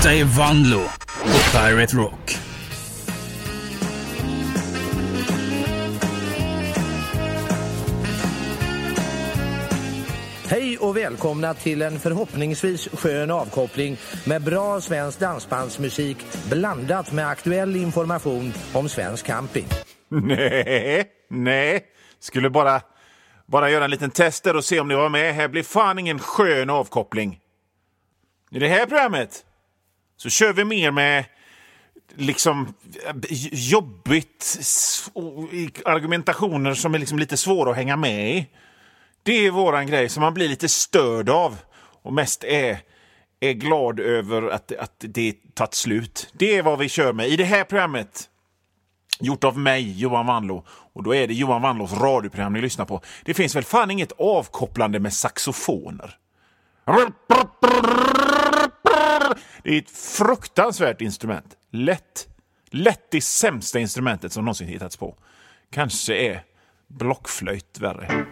Detta är Vanlo på Pirate Rock. Hej och välkomna till en förhoppningsvis skön avkoppling med bra svensk dansbandsmusik blandat med aktuell information om svensk camping. Nej. Skulle bara göra en liten test där och se om ni var med. Här blir fan ingen skön avkoppling. I det här programmet så kör vi mer med liksom jobbigt argumentationer som är liksom lite svåra att hänga med i. Det är våran grej som man blir lite störd av och mest är glad över att det tagit slut. Det är vad vi kör med i det här programmet. Gjort av mig, Johan Vanlo. Och då är det Johan Vanlos radioprogram ni lyssnar på. Det finns väl fan inget avkopplande med saxofoner. Det är ett fruktansvärt instrument. Lätt det sämsta instrumentet som någonsin hittats på. Kanske är blockflöjt värre.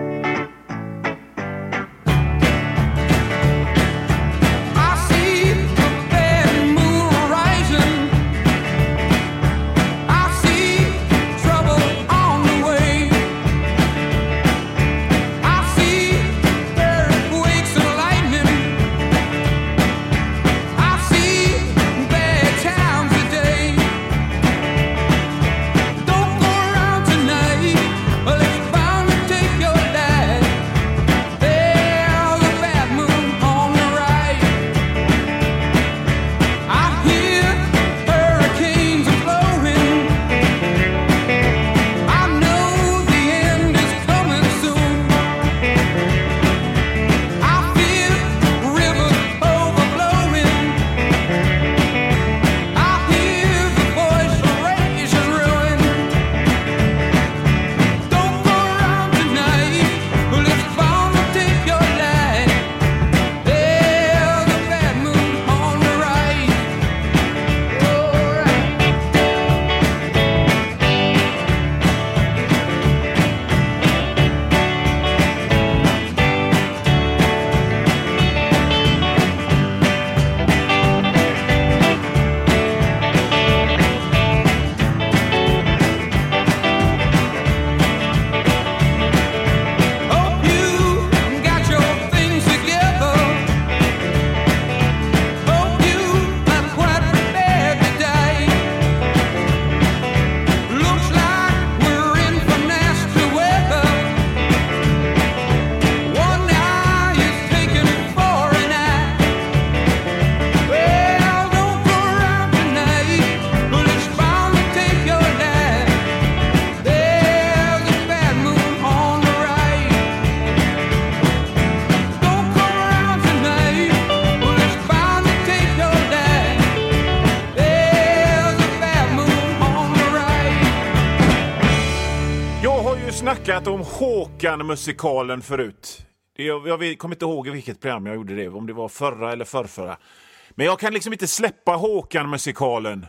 Snackat om Håkan-musikalen förut. Jag kommer inte ihåg i vilket program jag gjorde det. Om det var förra eller förrförra. Men jag kan liksom inte släppa Håkan-musikalen.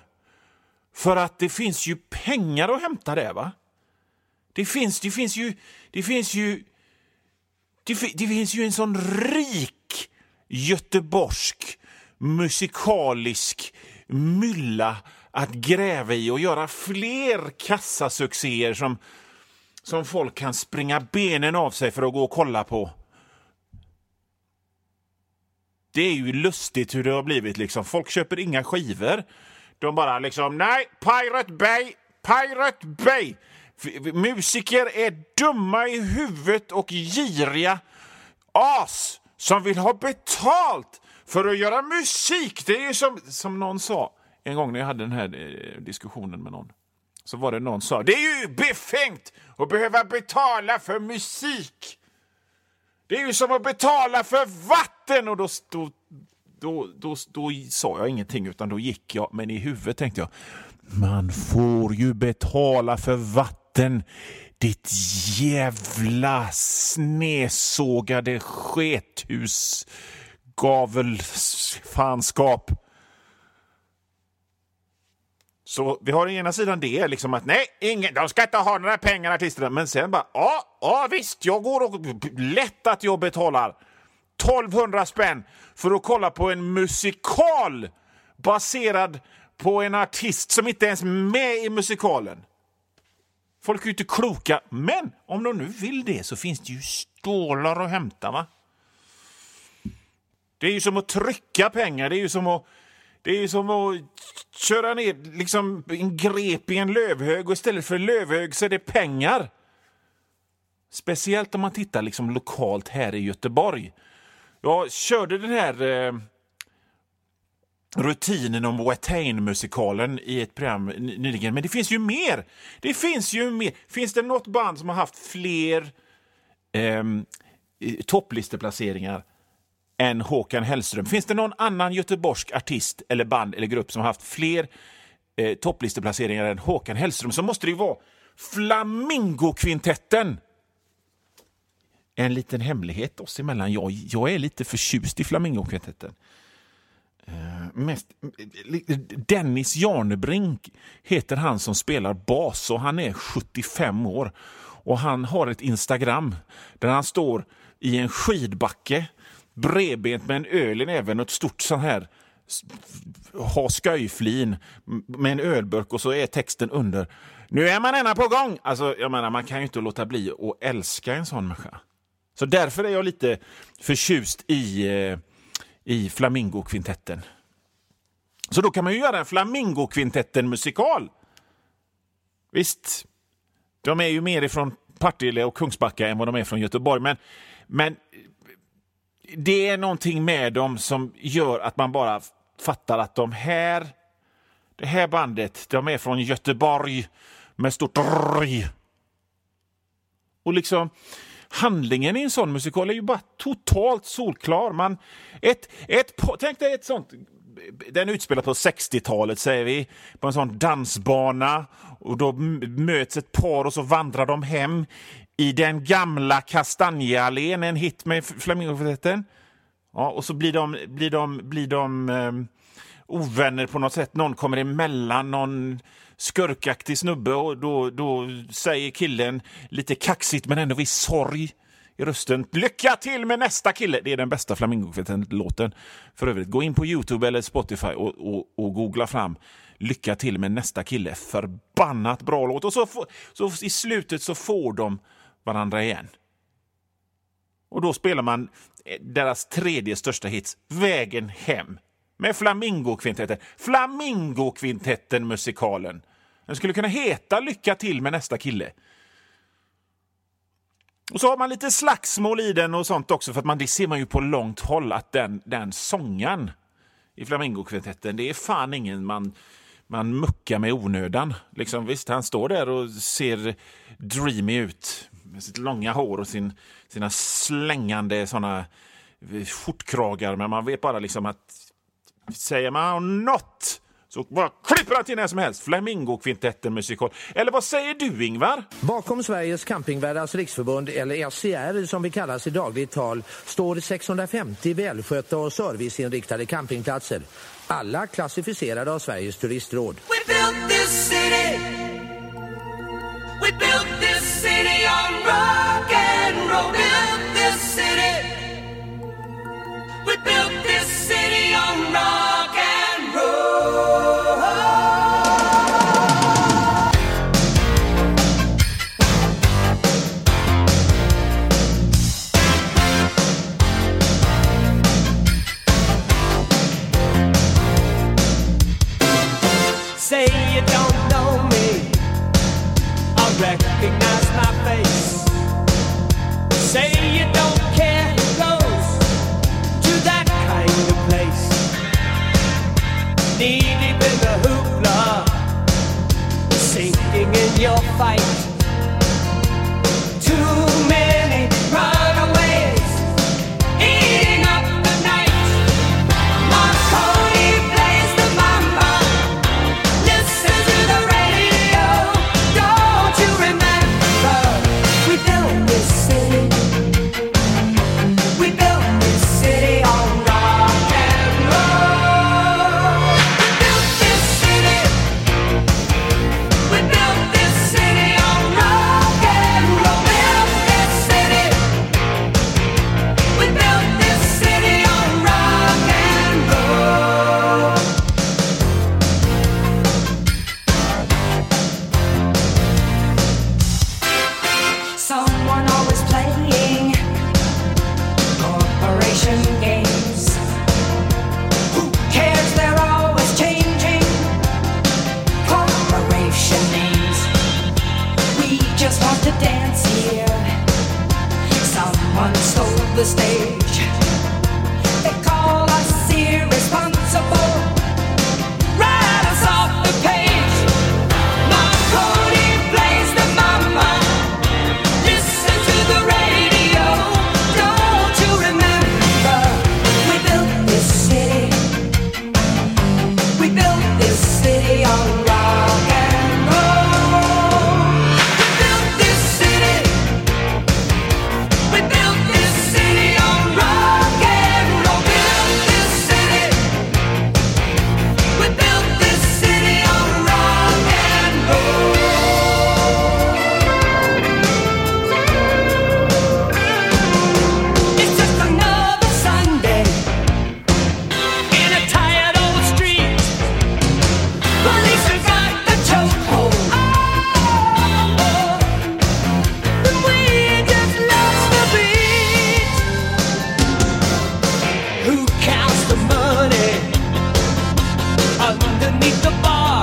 För att det finns ju pengar att hämta där, va? Det finns ju en sån rik göteborgsk musikalisk mylla att gräva i och göra fler kassasuccéer som folk kan springa benen av sig för att gå och kolla på. Det är ju lustigt hur det har blivit liksom. Folk köper inga skivor. De bara liksom, nej, Pirate Bay. Musiker är dumma i huvudet och giriga as som vill ha betalt för att göra musik. Det är ju som någon sa en gång när jag hade den här diskussionen med någon. Så var det någon som sa, det är ju befängt att behöva betala för musik. Det är ju som att betala för vatten. Och då sa jag ingenting utan då gick jag. Men i huvudet tänkte jag, man får ju betala för vatten. Ditt jävla snesågade skethus gavelfanskap. Så vi har å ena sidan det liksom att nej, de ska inte ha några pengar artisterna. Men sen bara, ja visst, jag går och lätt att jag betalar 1200 spänn för att kolla på en musikal baserad på en artist som inte ens är med i musikalen. Folk är ju inte kloka, men om de nu vill det så finns det ju stålar att hämta, va? Det är ju som att trycka pengar, det är ju som att köra ner liksom en grep i en lövhög, och istället för lövhög så är det pengar. Speciellt om man tittar liksom lokalt här i Göteborg. Jag körde den här rutinen om Watain-musikalen i ett program nyligen, men det finns ju mer. Finns det något band som har haft fler topplisteplaceringar än Håkan Hellström? Finns det någon annan göteborgsk artist eller band eller grupp som har haft fler topplisteplaceringar än Håkan Hellström, så måste det ju vara Flamingokvintetten. En liten hemlighet oss emellan. Jag är lite förtjust i Flamingokvintetten. Dennis Jarnebrink heter han som spelar bas, och han är 75 år. Och han har ett Instagram där han står i en skidbacke bredbent med en öl i näven och ett stort sån här ha-sköjflin med en ölburk, och så är texten under: nu är man ena på gång. Alltså, jag menar, man kan ju inte låta bli att älska en sån människa. Så därför är jag lite förtjust i Flamingokvintetten. Så då kan man ju göra en Flamingokvintetten-musikal. Visst, de är ju mer ifrån Partille och Kungsbacka än vad de är från Göteborg, men det är någonting med dem som gör att man bara fattar att det här bandet, de är från Göteborg med stort rj. Och liksom handlingen i en sån musikal är ju bara totalt solklar. Tänk dig ett sånt, den utspelar på 60-talet säger vi, på en sån dansbana, och då möts ett par och så vandrar de hem i den gamla Kastanjeallén, en hit med Flamingokvintetten. Ja, och så blir de ovänner på något sätt. Någon kommer emellan, någon skurkaktig snubbe, och då säger killen lite kaxigt men ändå viss sorg i rösten: lycka till med nästa kille. Det är den bästa Flamingokvintetten-låten. För övrigt, gå in på YouTube eller Spotify och googla fram lycka till med nästa kille. Förbannat bra låt. Och så i slutet så får de varandra igen. Och då spelar man deras tredje största hits, Vägen hem, med Flamingokvintetten. Flamingokvintetten-musikalen. Den skulle kunna heta Lycka till med nästa kille. Och så har man lite slagsmål i den och sånt också, för att det ser man ju på långt håll att den sången i Flamingokvintetten, det är fan ingen man muckar med onödan. Liksom, visst, han står där och ser dreamy ut med sitt långa hår och sina slängande såna skjortkragar, men man vet bara liksom att säger man något så bara klipper han till när som helst. Flamingokvintetten musikal. Eller vad säger du, Ingvar? Bakom Sveriges campingvärdars riksförbund, eller SCR som vi kallas i dagligt tal, står 650 välskötta och serviceinriktade campingplatser. Alla klassificerade av Sveriges turistråd. We built this city. We built this city on rock and roll. Built this city. We built this city on rock and roll. Say you don't know me, I recognize my face. Say you don't care who goes to that kind of place. Knee deep in the hoopla, sinking in your fight. Too many runaways, eating up the night. Marconi plays the mambo. Listen to the radio. Don't you remember? We built this city. We built this city on rock and roll. We built this city. We built this city on rock and roll. Built Everyone stole the stage. They call us irresponsible. Write us off the page. Marconi plays the mama. Listen to the radio. Don't you remember? We built this city. We built this city on rock and roll. We built this city. We built this city on rock and roll. Built this city. We built this city on rock and roll. It's just another Sunday in a tired old street. Police have got the chokehold. And we just lost the beat. Who counts the money underneath the bar?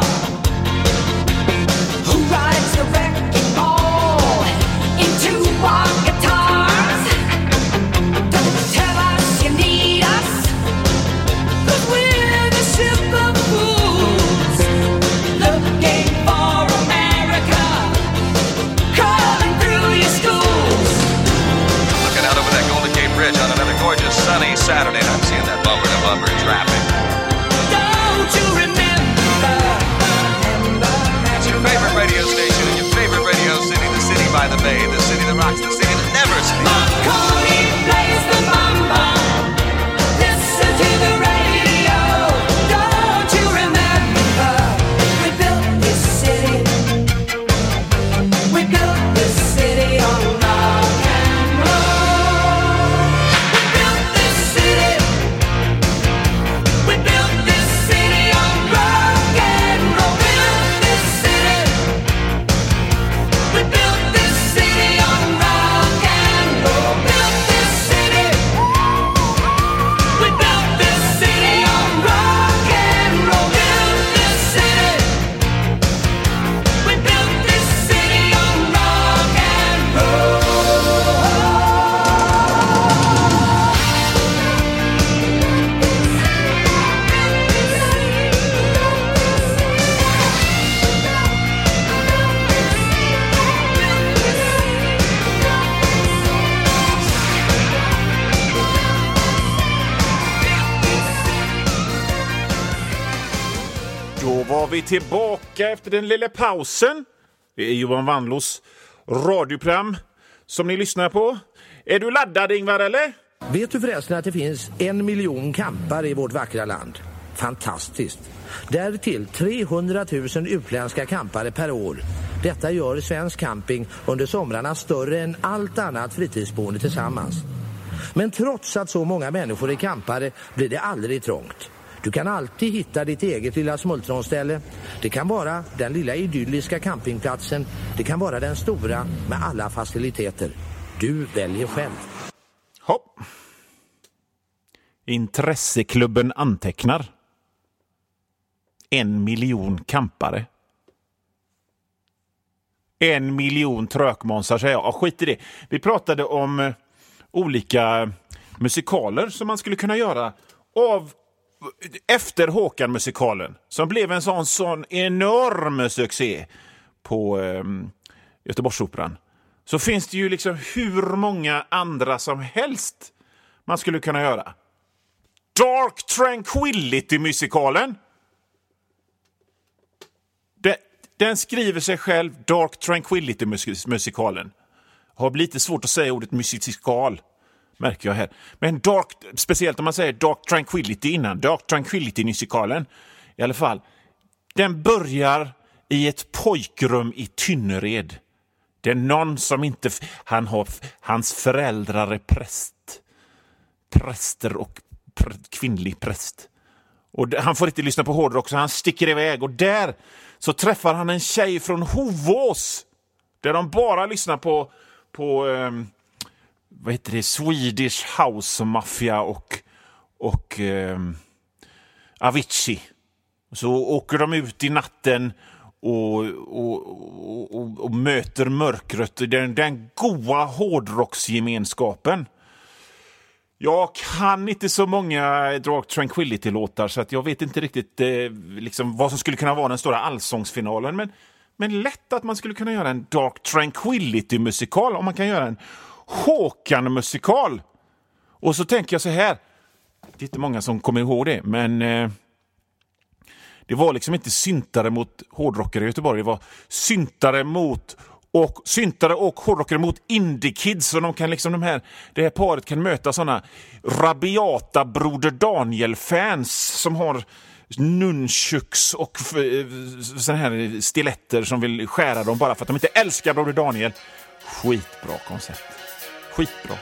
Who rides the wrecking ball into our guitars? Don't tell us you need us, 'cause we're the ship of fools, looking for America, crawling through your schools. Looking out over that Golden Gate Bridge on another gorgeous sunny Saturday, and I'm seeing that bumper-to-bumper traffic. Don't you remember? It's your favorite radio station in your favorite radio city, the city by the bay, the city that rocks, the city that never sleeps. Marconi plays the mamba. Listen to the radio. Don't you remember? We built this city. We built this city on rock and roll. We built this city. We built this city on rock and roll. Built this city. We built this city on rock and roll. Built this city. We built this city on rock and roll. Built this city. We built this city on rock and roll. Då var vi tillbaka efter den lilla pausen. Det är Johan Wanlås radioprogram som ni lyssnar på. Är du laddad, Ingvar, eller? Vet du förresten att det finns 1 miljon campar i vårt vackra land? Fantastiskt. Därtill 300 000 utländska campare per år. Detta gör svensk camping under somrarna större än allt annat fritidsboende tillsammans. Men trots att så många människor är campare blir det aldrig trångt. Du kan alltid hitta ditt eget lilla smultronställe. Det kan vara den lilla idylliska campingplatsen. Det kan vara den stora med alla faciliteter. Du väljer själv. Hopp. Intresseklubben antecknar. 1 miljon campare. 1 miljon trökmånsar, säger jag. Ja, skit i det. Vi pratade om olika musikaler som man skulle kunna göra efter Håkan-musikalen, som blev en sån enorm succé på Göteborgsoperan. Så finns det ju liksom hur många andra som helst man skulle kunna göra. Dark Tranquillity-musikalen. Den skriver sig själv, Dark Tranquillity-musikalen. Har blivit lite svårt att säga ordet musikal, märker jag här. Men speciellt om man säger Dark Tranquillity innan. Dark Tranquillity-musikalen. I alla fall. Den börjar i ett pojkrum i Tynnered. Det är någon som inte... Hans föräldrar är präster och kvinnlig präst. Och han får inte lyssna på hårdrock, så han sticker iväg. Och där så träffar han en tjej från Hovås. Där de bara lyssnar på vad heter det? Swedish House Mafia och Avicii. Så åker de ut i natten och möter mörkret. Den goa hårdrocksgemenskapen. Jag kan inte så många Dark Tranquillity-låtar så att jag vet inte riktigt liksom, vad som skulle kunna vara den stora allsångsfinalen. Men lätt att man skulle kunna göra en Dark Tranquillity-musikal om man kan göra en Håkan-musikal. Och så tänker jag så här, det är inte många som kommer ihåg det, men det var liksom inte syntare mot hårdrockare i Göteborg, det var syntare och hårdrockare mot indie-kids, och de kan liksom det här paret kan möta såna rabiata Broder Daniel-fans som har nunchucks och såna här stiletter som vill skära dem bara för att de inte älskar Broder Daniel. Skitbra koncept. Skitbra.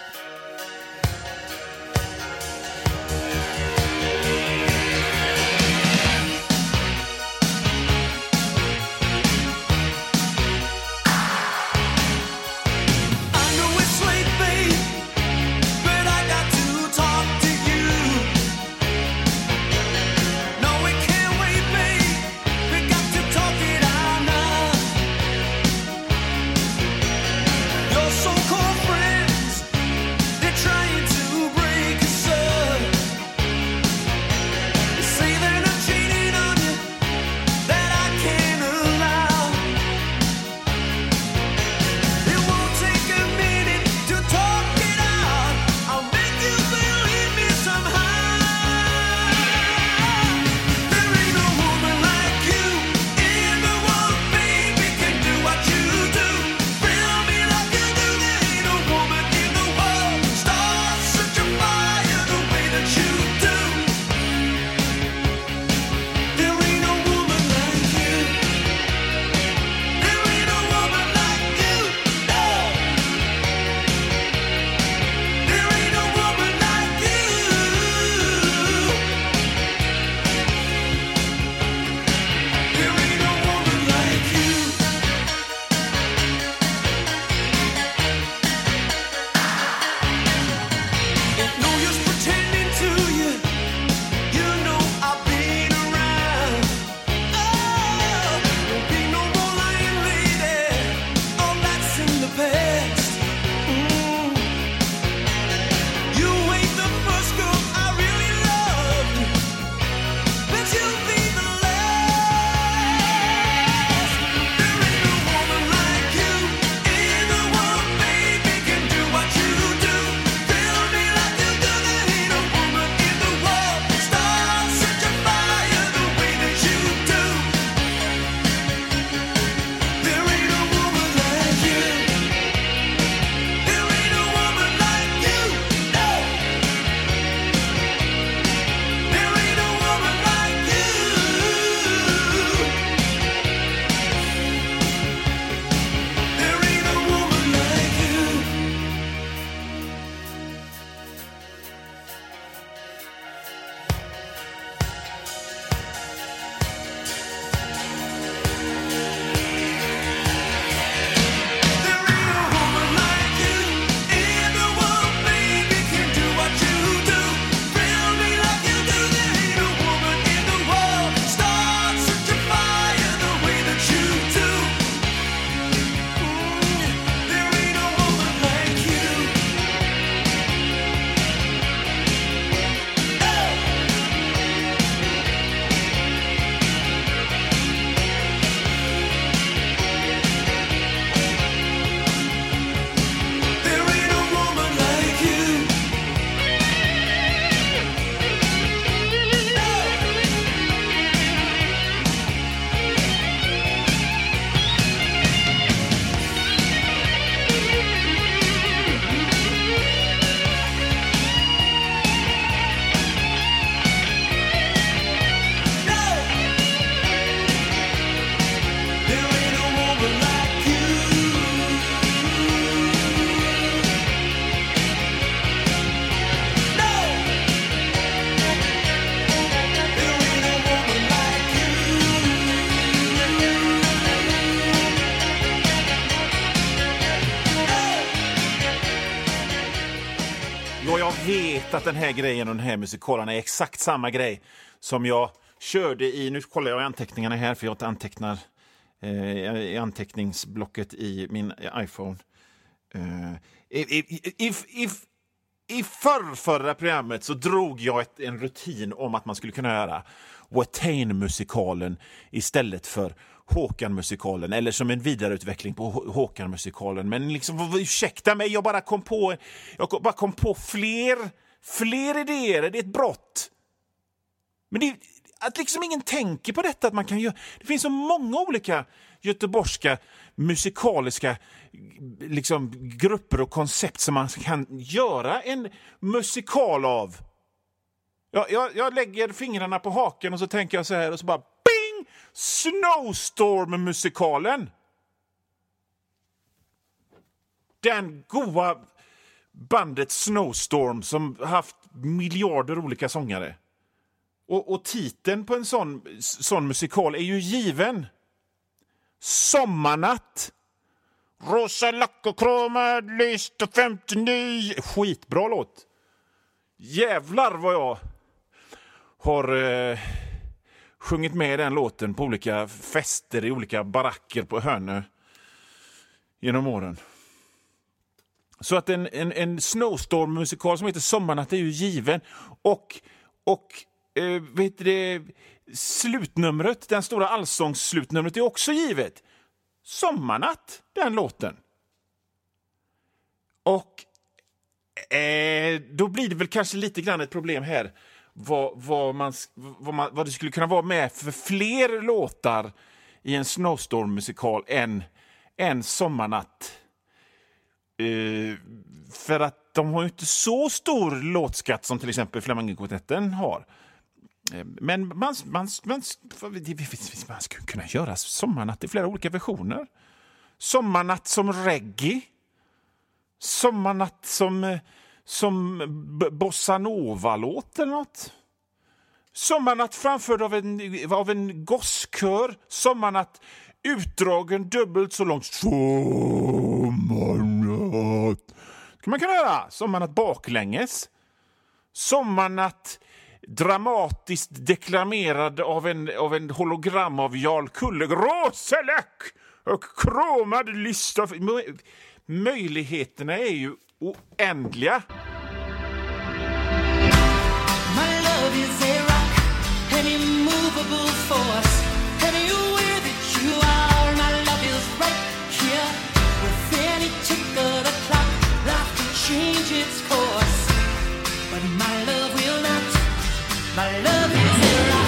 vet att den här grejen och den här musikalen är exakt samma grej som jag körde i, nu kollar jag anteckningarna här för jag inte antecknar i anteckningsblocket i min iPhone. I förra programmet så drog jag en rutin om att man skulle kunna göra Watain-musikalen istället för Håkan-musikalen, eller som en vidareutveckling på Håkan-musikalen. Men liksom, ursäkta mig, jag bara kom på fler idéer. Det är ett brott. Men det, att liksom ingen tänker på detta, att man kan göra. Det finns så många olika göteborgska musikaliska liksom grupper och koncept som man kan göra en musikal av. Jag lägger fingrarna på haken och så tänker jag så här och så bara bing! Snowstorm-musikalen. Den goa bandet Snowstorm som haft miljarder olika sångare. Och titeln på en sån musikal är ju given. Sommarnatt. Rosa lack och kromad list och 59. Skitbra låt. Jävlar vad jag har sjungit med den låten på olika fester i olika baracker på Hönö genom åren. Så att en Snowstorm-musikal som heter Sommarnatt är ju given. Och vet du det, slutnumret, den stora allsångsslutnumret är också givet. Sommarnatt, den låten. Och då blir det väl kanske lite grann ett problem här vad det skulle kunna vara med för fler låtar i en Snowstorm-musikal än Sommarnatt. För att de har ju inte så stor låtskatt som till exempel Flamingokvartetten har. Men man skulle kunna göra Sommarnatt i flera olika versioner. Sommarnatt som reggae. Sommarnatt som bossa nova-låt eller något. Sommarnatt framförd av en gosskör. Sommarnatt utdragen dubbelt så långt. Sommarnatt. Kan man kunna göra Sommarnatt baklänges. Sommarnatt dramatiskt deklamerad av en hologram av Jarl Kulle. Roselek och kromad lista. Möjligheterna är ju oändliga. My love is a rock, an immovable force. Anywhere that you are, my love is right here. With any tick of the clock, life can change its course. But my love will not. My love is a rock.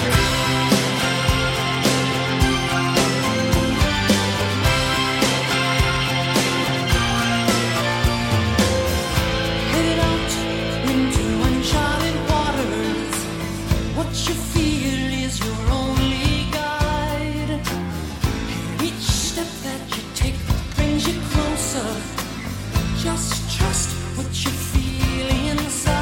Headed out into uncharted waters. What you feel is your only guide. And each step that you take brings you closer. Just trust what you feel inside.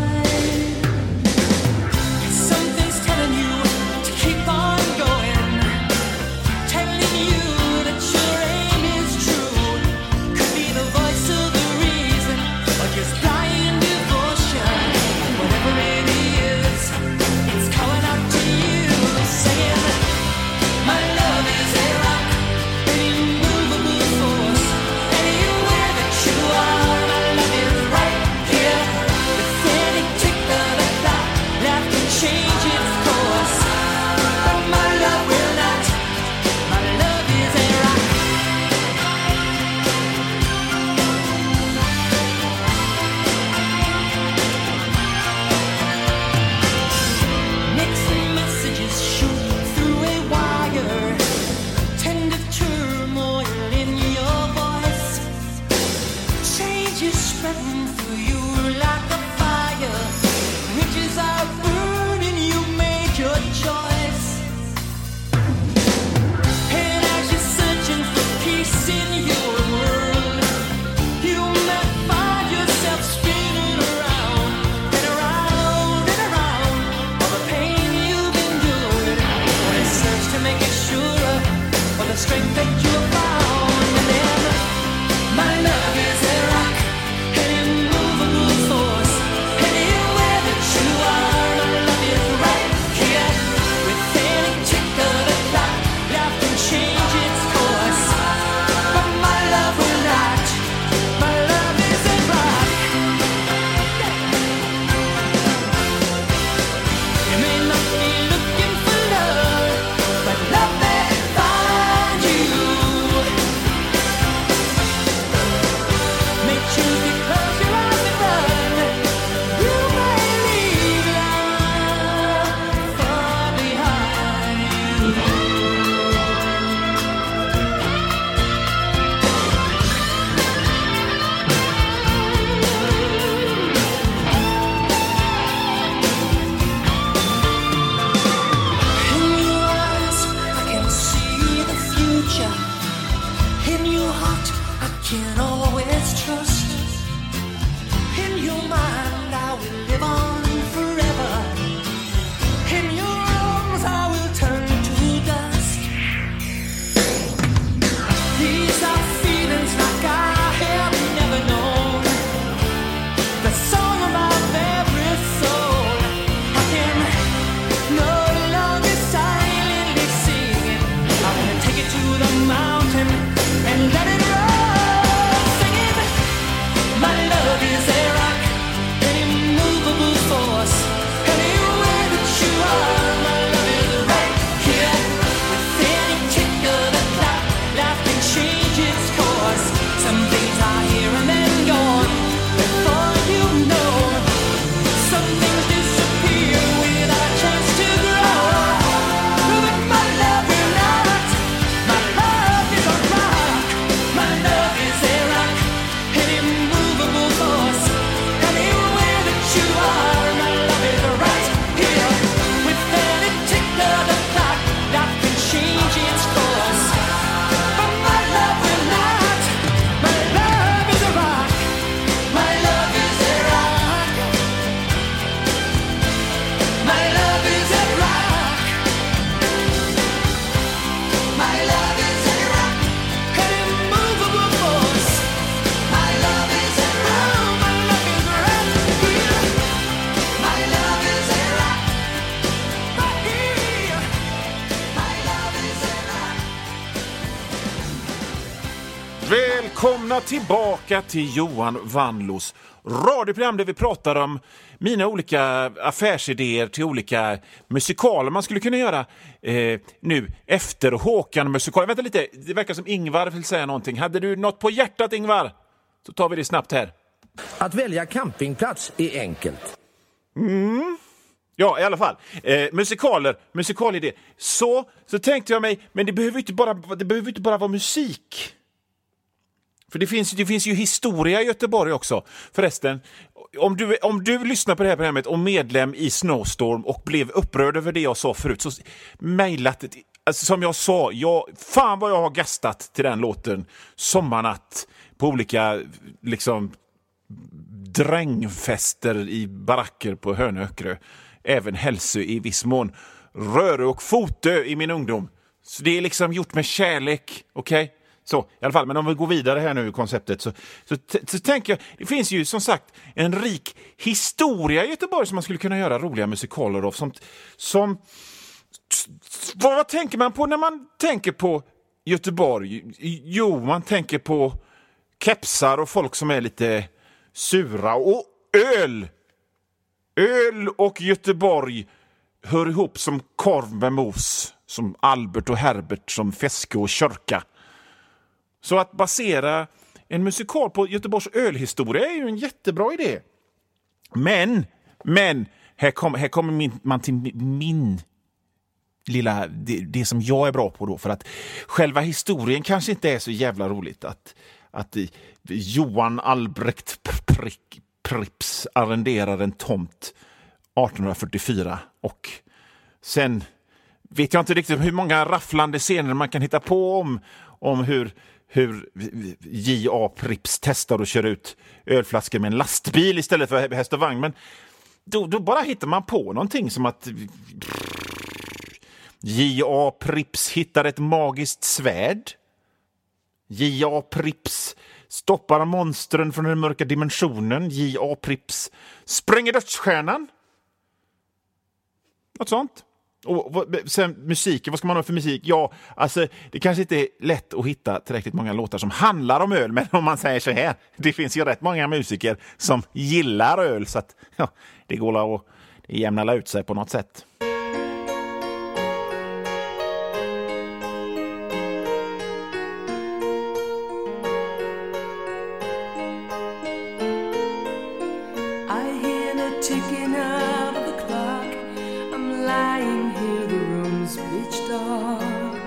Something's telling you to keep on going, telling you that your aim is true. Could be the voice of the reason, or just blind devotion. Whatever it is, it's calling out to you, saying, my love is a rock, an immovable force. Anywhere that you are, my love is right here. With any tick of the clock, life can change its course. But my love will not. My love is a rock. Mixed messages shoot through a wire. Tender turmoil in your voice. Change is spreading through you like a fire. Riches are burning, you made your choice. And as you're searching for peace in your world, you may find yourself spinning around and around and around all the pain you've endured. When you search to make it surer, for the strength that you have found, and then my love is a rock, an immovable force. välkomna tillbaka till Johan Vanlos radioprogram där vi pratar om mina olika affärsidéer till olika musikaler man skulle kunna göra nu efter Håkan-musikal. Vänta lite, det verkar som Ingvar vill säga någonting. Hade du något på hjärtat, Ingvar? Så tar vi det snabbt här. Att välja campingplats är enkelt. Ja, i alla fall. Musikalidé. Så tänkte jag mig, men det behöver inte bara vara musik. För det finns ju historia i Göteborg också. Förresten, om du lyssnar på det här programmet och medlem i Snowstorm och blev upprörd över det jag sa förut, så mejlat, alltså, som jag sa, fan vad jag har gastat till den låten Sommarnatt på olika liksom drängfester i baracker på Hönökrö, även Hälsö i viss mån, Rörö och Fotö i min ungdom. Så det är liksom gjort med kärlek, okej? Så, i alla fall, men om vi går vidare här nu i konceptet så tänker jag, det finns ju som sagt en rik historia i Göteborg som man skulle kunna göra roliga musikaler av. Vad tänker man på när man tänker på Göteborg? Jo, man tänker på kepsar och folk som är lite sura och öl. Öl och Göteborg hör ihop som korv med mos, som Albert och Herbert, som Fäske och Körka. Så att basera en musikal på Göteborgs ölhistoria är ju en jättebra idé. Men här kommer man till min lilla, det som jag är bra på då, för att själva historien kanske inte är så jävla roligt att Johan Albrecht Prips arrenderar en tomt 1844 och sen vet jag inte riktigt hur många rafflande scener man kan hitta på om hur J.A. Prips testar att köra ut ölflaskor med en lastbil istället för häst och vagn. Men då bara hittar man på någonting som att J.A. Prips hittar ett magiskt svärd. J.A. Prips stoppar monstren från den mörka dimensionen. J.A. Prips spränger dödsstjärnan. Något sånt. Och sen musiken, vad ska man ha för musik? Ja, alltså det kanske inte är lätt att hitta tillräckligt många låtar som handlar om öl, men om man säger så här, det finns ju rätt många musiker som gillar öl, så att ja, det går att jämna ut sig på något sätt. I hear the ticking of the clock. I'm lying here, the room's pitch dark.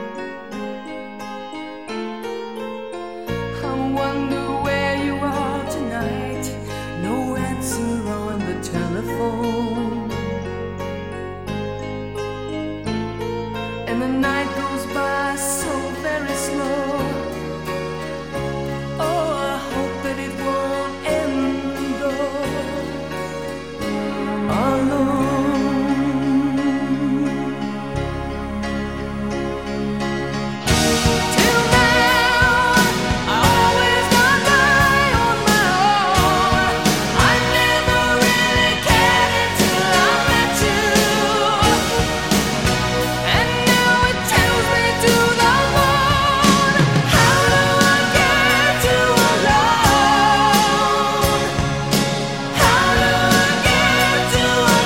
I wonder where you are tonight. No answer on the telephone. And the night goes by so very slow. Oh, I hope that it won't end though. Alone. Till now, I always got by on my own. I never really cared until I met you. And now it tells me to the moon. How do I get to alone? How do I get to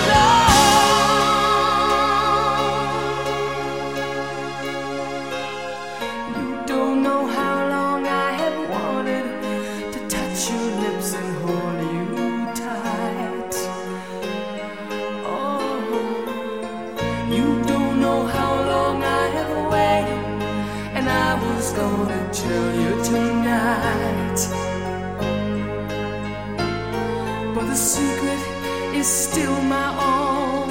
alone? You don't know how long I have wanted to touch your lips and hold you tight. Oh, you don't know how long I have waited, and I was gonna tell you tonight. But the secret is still my own,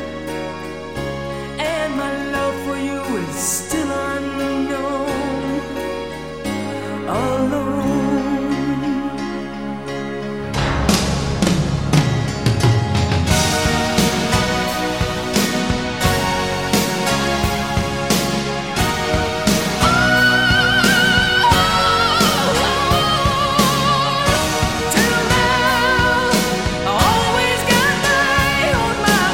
and my love for you is still unknown. Alone. Till now, I always got by on my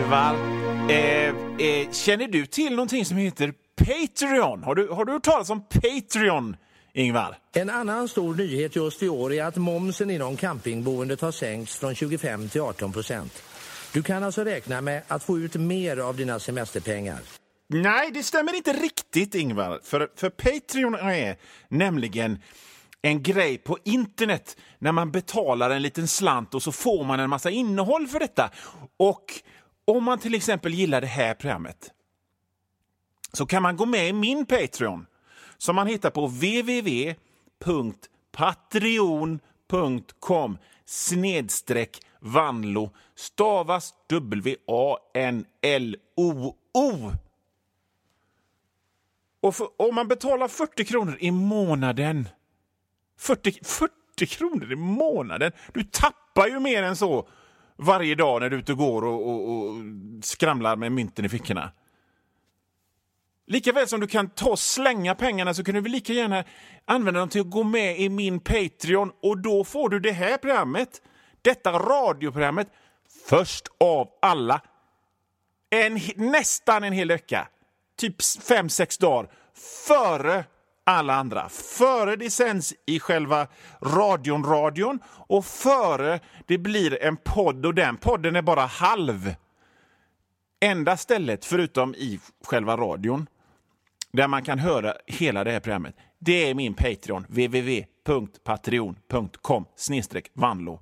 Ingvar, känner du till någonting som heter Patreon? Har du hört talas om Patreon, Ingvar? En annan stor nyhet just i år är att momsen inom campingboendet har sänkts från 25 till 18%. Du kan alltså räkna med att få ut mer av dina semesterpengar. Nej, det stämmer inte riktigt, Ingvar. För Patreon är nämligen en grej på internet när man betalar en liten slant och så får man en massa innehåll för detta. Och om man till exempel gillar det här programmet så kan man gå med i min Patreon som man hittar på www.patreon.com/Vanlo, stavas WANLOO. Och om man betalar 40 kronor i månaden, 40 kronor i månaden, du tappar ju mer än så varje dag när du ute går och skramlar med mynten i fickorna. Likaväl som du kan ta och slänga pengarna så kan du väl lika gärna använda dem till att gå med i min Patreon, och då får du det här programmet, detta radioprogrammet, först av alla. Nästan en hel vecka, typ 5-6 dagar före alla andra. Före det sänds i själva radion och före det blir en podd, och den podden är bara halv. Enda stället förutom i själva radion där man kan höra hela det här programmet, det är min Patreon, www.patreon.com/Vanlo.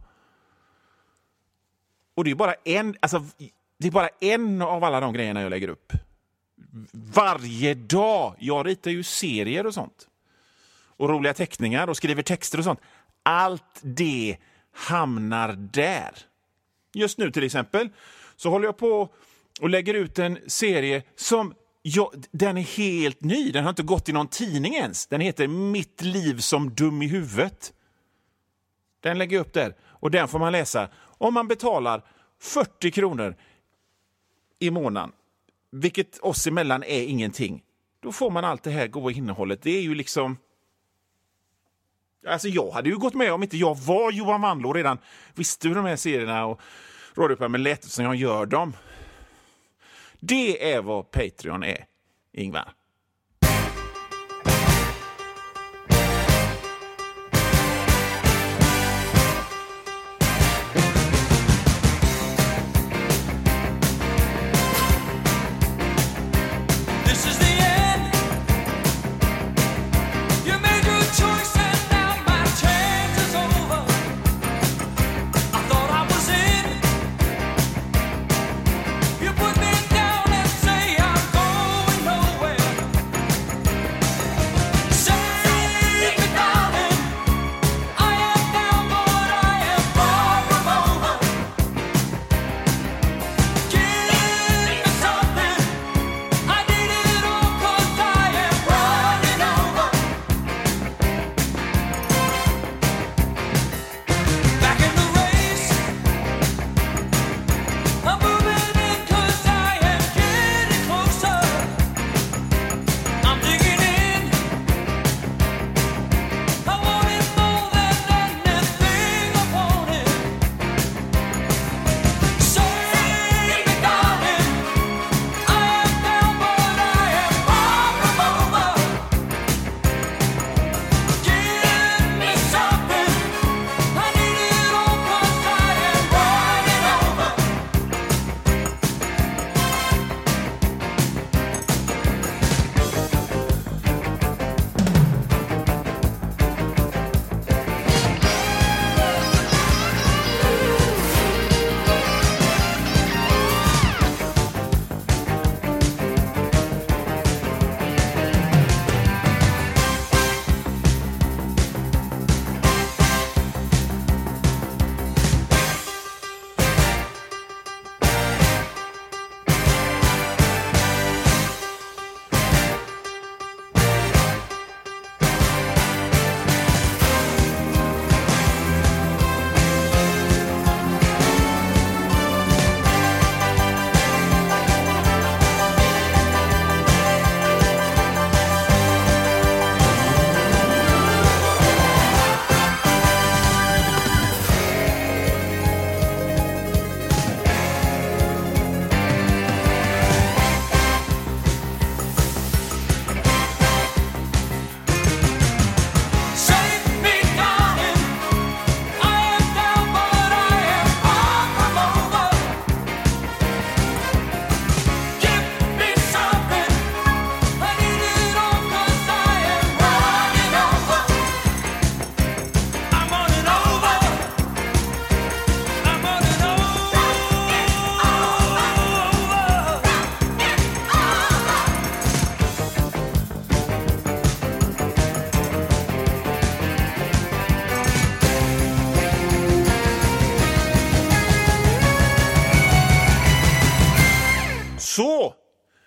Och det är bara en av alla de grejerna jag lägger upp varje dag. Jag ritar ju serier och sånt, och roliga teckningar och skriver texter och sånt. Allt det hamnar där. Just nu till exempel så håller jag på och lägger ut en serie som den är helt ny. Den har inte gått i någon tidning ens. Den heter Mitt liv som dum i huvudet. Den lägger jag upp där, och den får man läsa om man betalar 40 kronor i månaden, vilket oss emellan är ingenting. Då får man allt det här goda innehållet. Det är ju liksom... Alltså jag hade ju gått med om inte jag var Johan Vanlo redan visste hur de här serierna och radioprogrammen lät som jag gör dem. Det är vad Patreon är, Ingvar. You put me down and say I'm going nowhere.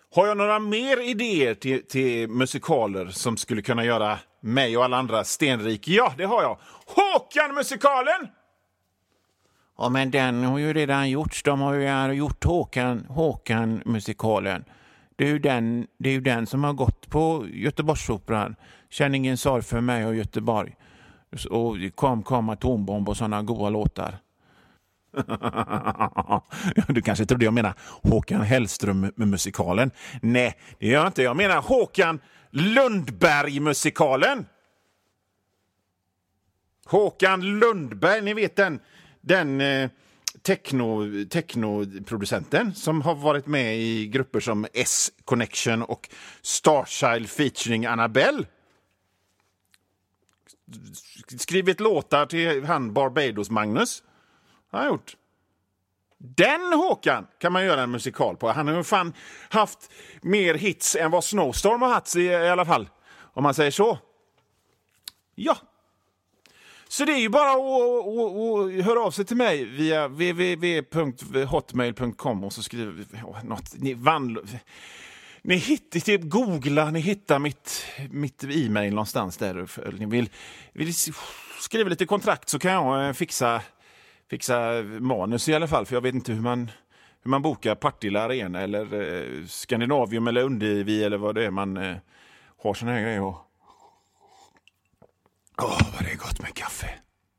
Har jag några mer idéer till musikaler som skulle kunna göra mig och alla andra stenrik? Ja, det har jag. Håkan-musikalen! Ja, men den har ju redan gjorts. De har ju gjort Håkan-musikalen. Det är ju den som har gått på Göteborgsoperan. Känn ingen sorg för mig och Göteborg. Och kom atombomb och sådana goda låtar. Du kanske trodde jag menar Håkan Hellström-musikalen. Nej, det gör jag inte. Jag menar Håkan Lundberg-musikalen. Håkan Lundberg, ni vet den technoproducenten som har varit med i grupper som S-Connection och Starchild featuring Annabelle. Skrivit låtar till han Barbados Magnus. Han har gjort. Den Håkan kan man göra en musikal på. Han har ju fan haft mer hits än vad Snowstorm har haft i alla fall. Om man säger så. Ja. Så det är ju bara att höra av sig till mig via www.hotmail.com och så skriver något. Ni hittar typ googla, ni hittar mitt e-mail någonstans där. Ni vill skriva lite kontrakt så kan jag fixa manus i alla fall, för jag vet inte hur man bokar Partille Arena eller Skandinavium eller Undervi eller vad det är man har såna här grejer. Vad det är gott med kaffe.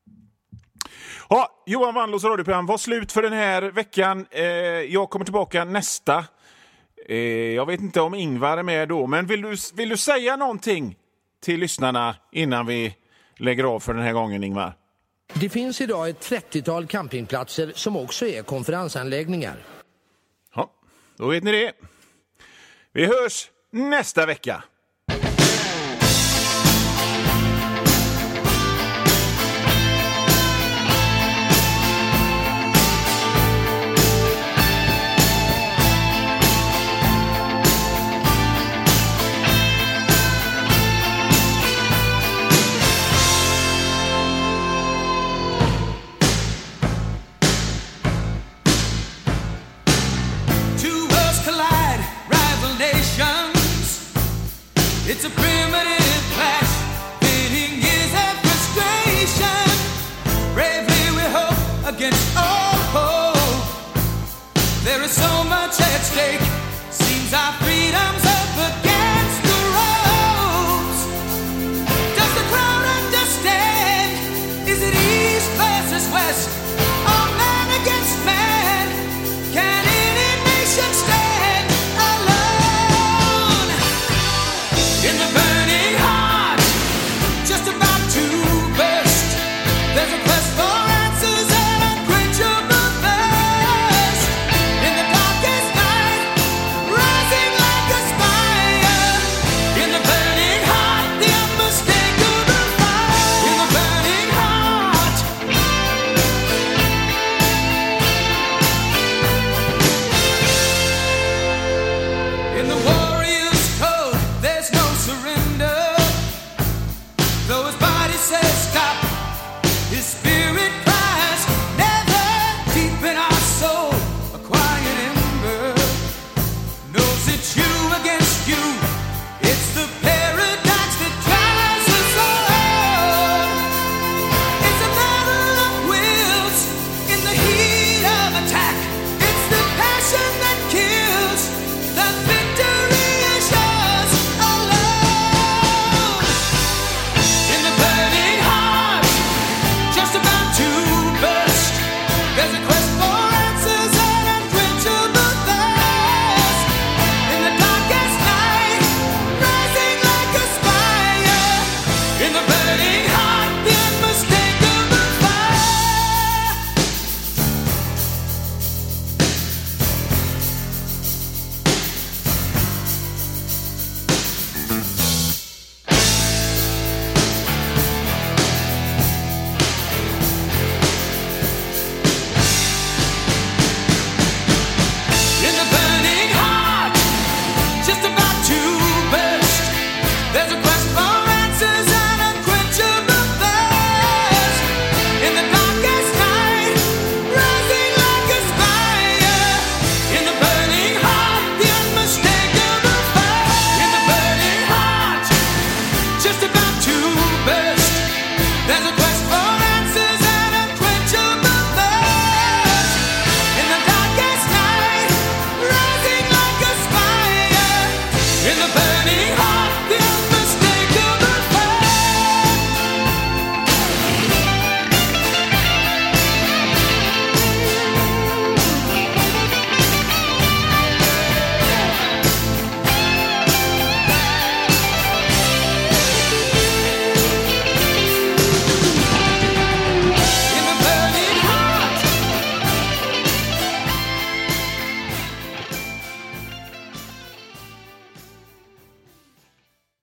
Ja, Johan Wandlås radioprogram var slut för den här veckan. Jag kommer tillbaka nästa. Jag vet inte om Ingvar är med då, men vill du säga någonting till lyssnarna innan vi lägger av för den här gången, Ingvar? Det finns idag ett 30-tal campingplatser som också är konferensanläggningar. Ja, då vet ni det. Vi hörs nästa vecka. It's a primitive clash, pitting years of frustration. Bravely we hope against all hope. There is so much at stake, seems our freedom's